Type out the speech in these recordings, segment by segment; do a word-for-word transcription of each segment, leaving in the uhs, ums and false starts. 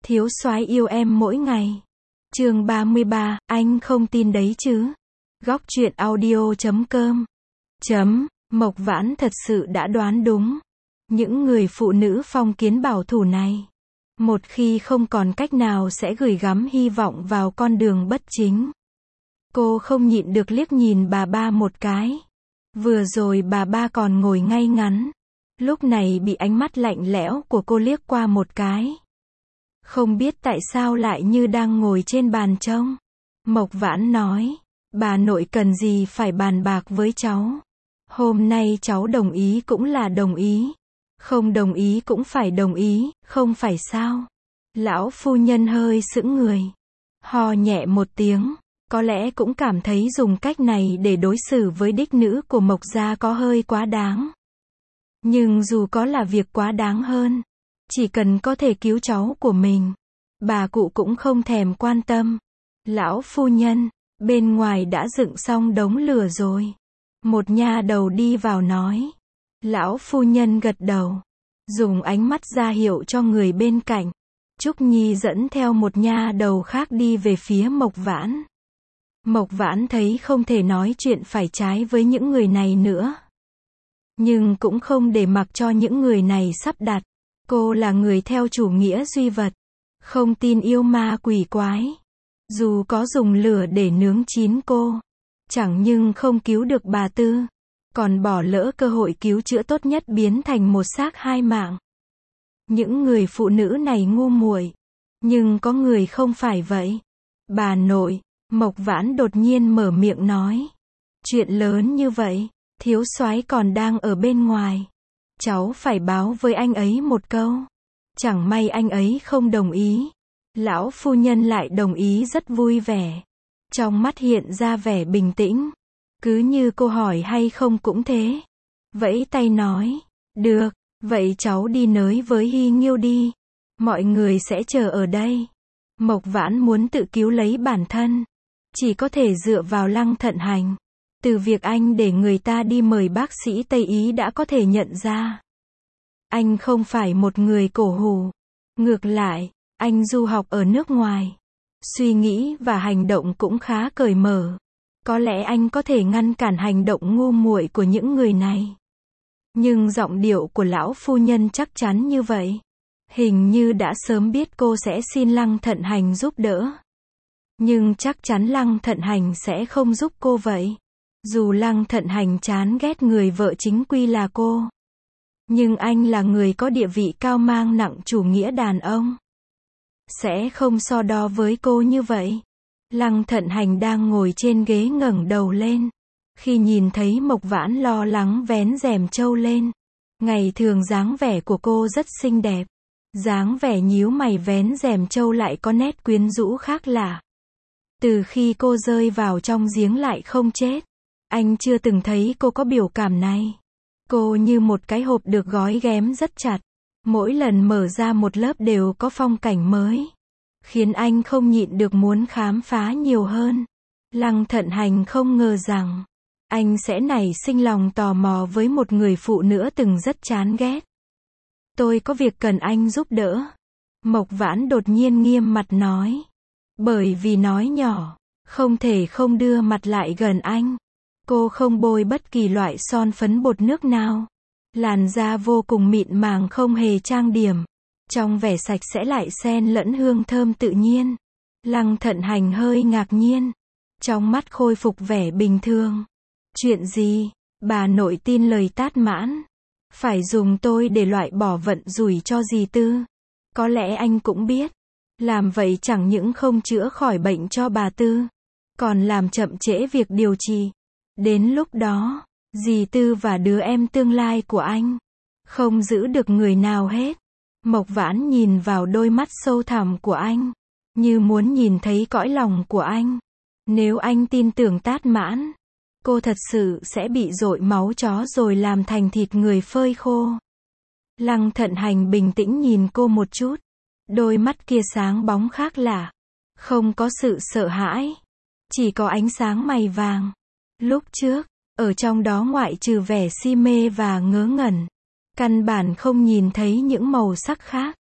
Thiếu soái yêu em mỗi ngày. Chương ba mươi ba, anh không tin đấy chứ. Góc truyện audio chấm com. Chấm, Mộc Vãn thật sự đã đoán đúng. Những người phụ nữ phong kiến bảo thủ này, một khi không còn cách nào sẽ gửi gắm hy vọng vào con đường bất chính. Cô không nhịn được liếc nhìn bà ba một cái. Vừa rồi bà ba còn ngồi ngay ngắn, lúc này bị ánh mắt lạnh lẽo của cô liếc qua một cái. Không biết tại sao lại như đang ngồi trên bàn trông. Mộc Vãn nói, bà nội cần gì phải bàn bạc với cháu. Hôm nay cháu đồng ý cũng là đồng ý. Không đồng ý cũng phải đồng ý, không phải sao. Lão phu nhân hơi sững người. Ho nhẹ một tiếng, có lẽ cũng cảm thấy dùng cách này để đối xử với đích nữ của Mộc gia có hơi quá đáng. Nhưng dù có là việc quá đáng hơn, chỉ cần có thể cứu cháu của mình, bà cụ cũng không thèm quan tâm. Lão phu nhân, bên ngoài đã dựng xong đống lửa rồi. Một nha đầu đi vào nói. Lão phu nhân gật đầu, dùng ánh mắt ra hiệu cho người bên cạnh. Trúc Nhi dẫn theo một nha đầu khác đi về phía Mộc Vãn. Mộc Vãn thấy không thể nói chuyện phải trái với những người này nữa. Nhưng cũng không để mặc cho những người này sắp đặt. Cô là người theo chủ nghĩa duy vật, không tin yêu ma quỷ quái. Dù có dùng lửa để nướng chín cô, chẳng nhưng không cứu được bà Tư, còn bỏ lỡ cơ hội cứu chữa tốt nhất biến thành một xác hai mạng. Những người phụ nữ này ngu muội, nhưng có người không phải vậy. Bà nội, Mộc Vãn đột nhiên mở miệng nói. Chuyện lớn như vậy, thiếu soái còn đang ở bên ngoài. Cháu phải báo với anh ấy một câu. Chẳng may anh ấy không đồng ý. Lão phu nhân lại đồng ý rất vui vẻ. Trong mắt hiện ra vẻ bình tĩnh. Cứ như cô hỏi hay không cũng thế. Vẫy tay nói. Được, vậy cháu đi nới với Hy Nghiêu đi. Mọi người sẽ chờ ở đây. Mộc Vãn muốn tự cứu lấy bản thân, chỉ có thể dựa vào Lăng Thận Hành. Từ việc anh để người ta đi mời bác sĩ Tây Ý đã có thể nhận ra. Anh không phải một người cổ hủ. Ngược lại, anh du học ở nước ngoài. Suy nghĩ và hành động cũng khá cởi mở. Có lẽ anh có thể ngăn cản hành động ngu muội của những người này. Nhưng giọng điệu của lão phu nhân chắc chắn như vậy. Hình như đã sớm biết cô sẽ xin Lăng Thận Hành giúp đỡ. Nhưng chắc chắn Lăng Thận Hành sẽ không giúp cô vậy. Dù Lăng Thận Hành chán ghét người vợ chính quy là cô, nhưng anh là người có địa vị cao mang nặng chủ nghĩa đàn ông, sẽ không so đo với cô như vậy. Lăng Thận Hành đang ngồi trên ghế ngẩng đầu lên. Khi nhìn thấy Mộc Vãn lo lắng vén rèm trâu lên. Ngày thường dáng vẻ của cô rất xinh đẹp. Dáng vẻ nhíu mày vén rèm trâu lại có nét quyến rũ khác lạ. Từ khi cô rơi vào trong giếng lại không chết, anh chưa từng thấy cô có biểu cảm này. Cô như một cái hộp được gói ghém rất chặt. Mỗi lần mở ra một lớp đều có phong cảnh mới, khiến anh không nhịn được muốn khám phá nhiều hơn. Lăng Thận Hành không ngờ rằng anh sẽ nảy sinh lòng tò mò với một người phụ nữ từng rất chán ghét. Tôi có việc cần anh giúp đỡ. Mộc Vãn đột nhiên nghiêm mặt nói. Bởi vì nói nhỏ, không thể không đưa mặt lại gần anh. Cô không bôi bất kỳ loại son phấn bột nước nào. Làn da vô cùng mịn màng không hề trang điểm. Trong vẻ sạch sẽ lại xen lẫn hương thơm tự nhiên. Lăng Thận Hành hơi ngạc nhiên. Trong mắt khôi phục vẻ bình thường. Chuyện gì? Bà nội tin lời Tát Mãn. Phải dùng tôi để loại bỏ vận rủi cho dì Tư. Có lẽ anh cũng biết. Làm vậy chẳng những không chữa khỏi bệnh cho bà Tư, còn làm chậm trễ việc điều trị. Đến lúc đó, dì Tư và đứa em tương lai của anh không giữ được người nào hết. Mộc Vãn nhìn vào đôi mắt sâu thẳm của anh, như muốn nhìn thấy cõi lòng của anh. Nếu anh tin tưởng Tát Mãn, cô thật sự sẽ bị dội máu chó rồi làm thành thịt người phơi khô. Lăng Thận Hành bình tĩnh nhìn cô một chút. Đôi mắt kia sáng bóng khác lạ. Không có sự sợ hãi, chỉ có ánh sáng mày vàng. Lúc trước, ở trong đó ngoại trừ vẻ si mê và ngớ ngẩn, căn bản không nhìn thấy những màu sắc khác.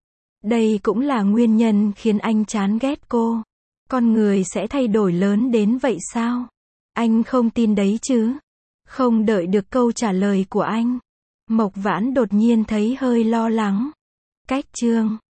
Đây cũng là nguyên nhân khiến anh chán ghét cô. Con người sẽ thay đổi lớn đến vậy sao? Anh không tin đấy chứ. Không đợi được câu trả lời của anh, Mộc Vãn đột nhiên thấy hơi lo lắng. Cách chương